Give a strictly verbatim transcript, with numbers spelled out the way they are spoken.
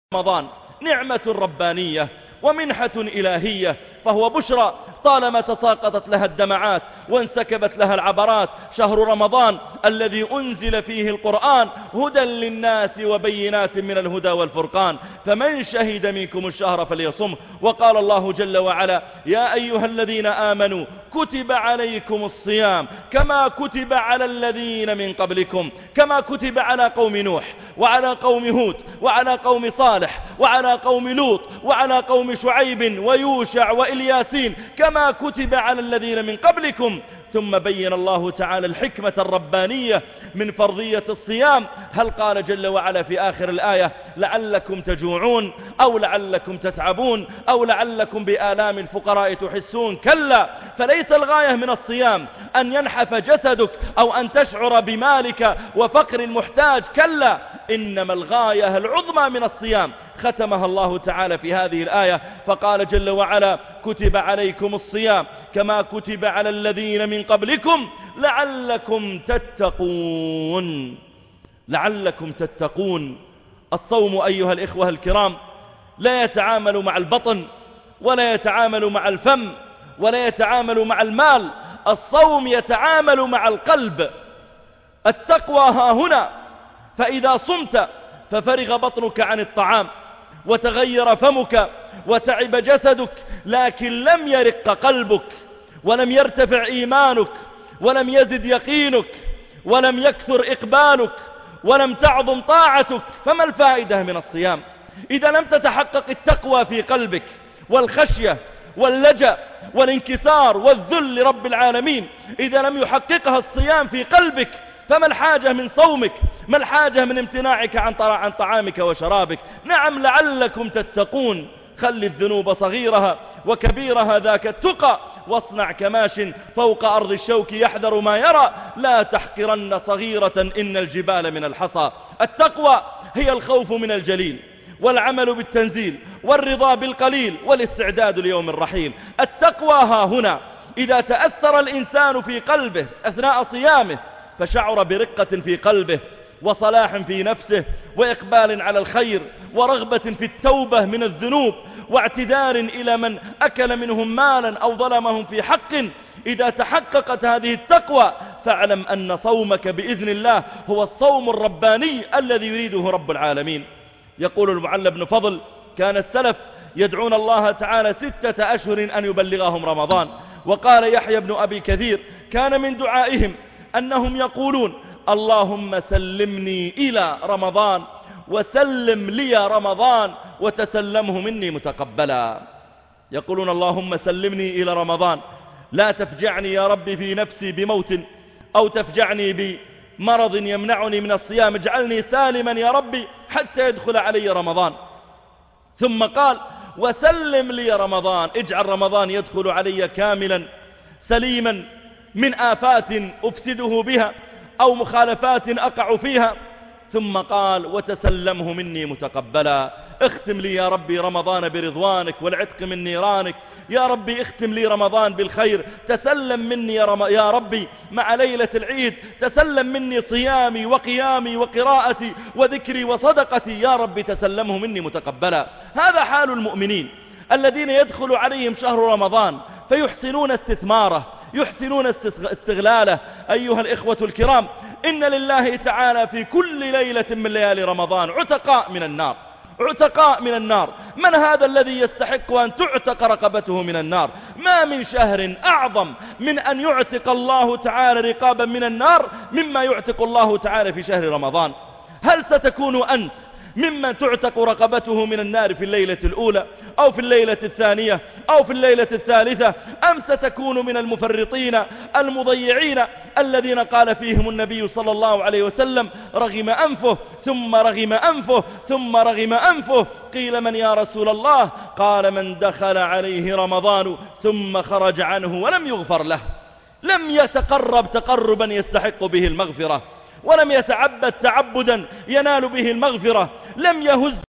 رمضان نعمة ربانية ومنحة إلهية، فهو بشرى طالما تساقطت لها الدمعات وانسكبت لها العبرات. شهر رمضان الذي أنزل فيه القرآن هدى للناس وبينات من الهدى والفرقان، فمن شهد منكم الشهر فليصمه. وقال الله جل وعلا: يا أيها الذين آمنوا كتب عليكم الصيام كما كتب على الذين من قبلكم، كما كتب على قوم نوح وعلى قوم هود وعلى قوم صالح وعلى قوم لوط وعلى قوم شعيب ويوشع وإلياسين، كما كتب على الذين من قبلكم. ثم بين الله تعالى الحكمة الربانية من فرضية الصيام. هل قال جل وعلا في آخر الآية: لعلكم تجوعون أو لعلكم تتعبون أو لعلكم بآلام الفقراء تحسون؟ كلا، فليس الغاية من الصيام أن ينحف جسدك أو أن تشعر بمالك وفقر المحتاج، كلا، إنما الغاية العظمى من الصيام ختمها الله تعالى في هذه الآية، فقال جل وعلا: كتب عليكم الصيام كما كتب على الذين من قبلكم لعلكم تتقون. لعلكم تتقون. الصوم أيها الإخوة الكرام لا يتعامل مع البطن ولا يتعامل مع الفم ولا يتعامل مع المال، الصوم يتعامل مع القلب. التقوى ها هنا، فإذا صمت ففرغ بطنك عن الطعام وتغير فمك وتعب جسدك، لكن لم يرق قلبك ولم يرتفع إيمانك ولم يزد يقينك ولم يكثر إقبالك ولم تعظم طاعتك، فما الفائدة من الصيام إذا لم تتحقق التقوى في قلبك والخشية واللجأ والانكسار والذل لرب العالمين؟ إذا لم يحققها الصيام في قلبك فما الحاجة من صومك؟ ما الحاجة من امتناعك عن عن طعامك وشرابك؟ نعم، لعلكم تتقون. خل الذنوب صغيرها وكبيرها ذاك التقى، واصنع كماش فوق أرض الشوك يحذر ما يرى، لا تحقرن صغيرة إن الجبال من الحصى. التقوى هي الخوف من الجليل والعمل بالتنزيل والرضا بالقليل والاستعداد ليوم الرحيل. التقوى ها هنا، إذا تأثر الإنسان في قلبه أثناء صيامه فشعر برقة في قلبه وصلاح في نفسه وإقبال على الخير ورغبة في التوبة من الذنوب واعتذار إلى من أكل منهم مالا أو ظلمهم في حق. إذا تحققت هذه التقوى فاعلم أن صومك بإذن الله هو الصوم الرباني الذي يريده رب العالمين. يقول المعلى بن فضل: كان السلف يدعون الله تعالى ستة أشهر أن يبلغهم رمضان. وقال يحيى بن أبي كثير: كان من دعائهم أنهم يقولون: اللهم سلمني إلى رمضان وسلم لي رمضان وتسلمه مني متقبلا. يقولون: اللهم سلمني إلى رمضان، لا تفجعني يا ربي في نفسي بموت أو تفجعني بمرض يمنعني من الصيام، اجعلني سالما يا ربي حتى يدخل علي رمضان. ثم قال: وسلم لي رمضان، اجعل رمضان يدخل علي كاملا سليما من آفات أفسده بها أو مخالفات أقع فيها. ثم قال: وتسلمه مني متقبلا، اختم لي يا ربي رمضان برضوانك والعتق من نيرانك. يا ربي اختم لي رمضان بالخير، تسلم مني يا, رم... يا ربي مع ليلة العيد، تسلم مني صيامي وقيامي وقراءتي وذكري وصدقتي، يا ربي تسلمه مني متقبلا. هذا حال المؤمنين الذين يدخل عليهم شهر رمضان فيحسنون استثماره، يحسنون استغلاله. أيها الإخوة الكرام، إن لله تعالى في كل ليلة من ليالي رمضان عتقاء من النار، عتقاء من النار. من هذا الذي يستحق أن تعتق رقبته من النار؟ ما من شهر أعظم من أن يعتق الله تعالى رقابا من النار مما يعتق الله تعالى في شهر رمضان. هل ستكون أنت ممن تعتق رقبته من النار في الليلة الأولى أو في الليلة الثانية أو في الليلة الثالثة، أم ستكون من المفرطين المضيعين الذين قال فيهم النبي صلى الله عليه وسلم: رغم أنفه ثم رغم أنفه ثم رغم أنفه؟ قيل: من يا رسول الله؟ قال: من دخل عليه رمضان ثم خرج عنه ولم يغفر له، لم يتقرب تقربا يستحق به المغفرة ولم يتعبد تعبدا ينال به المغفرة، لم يهز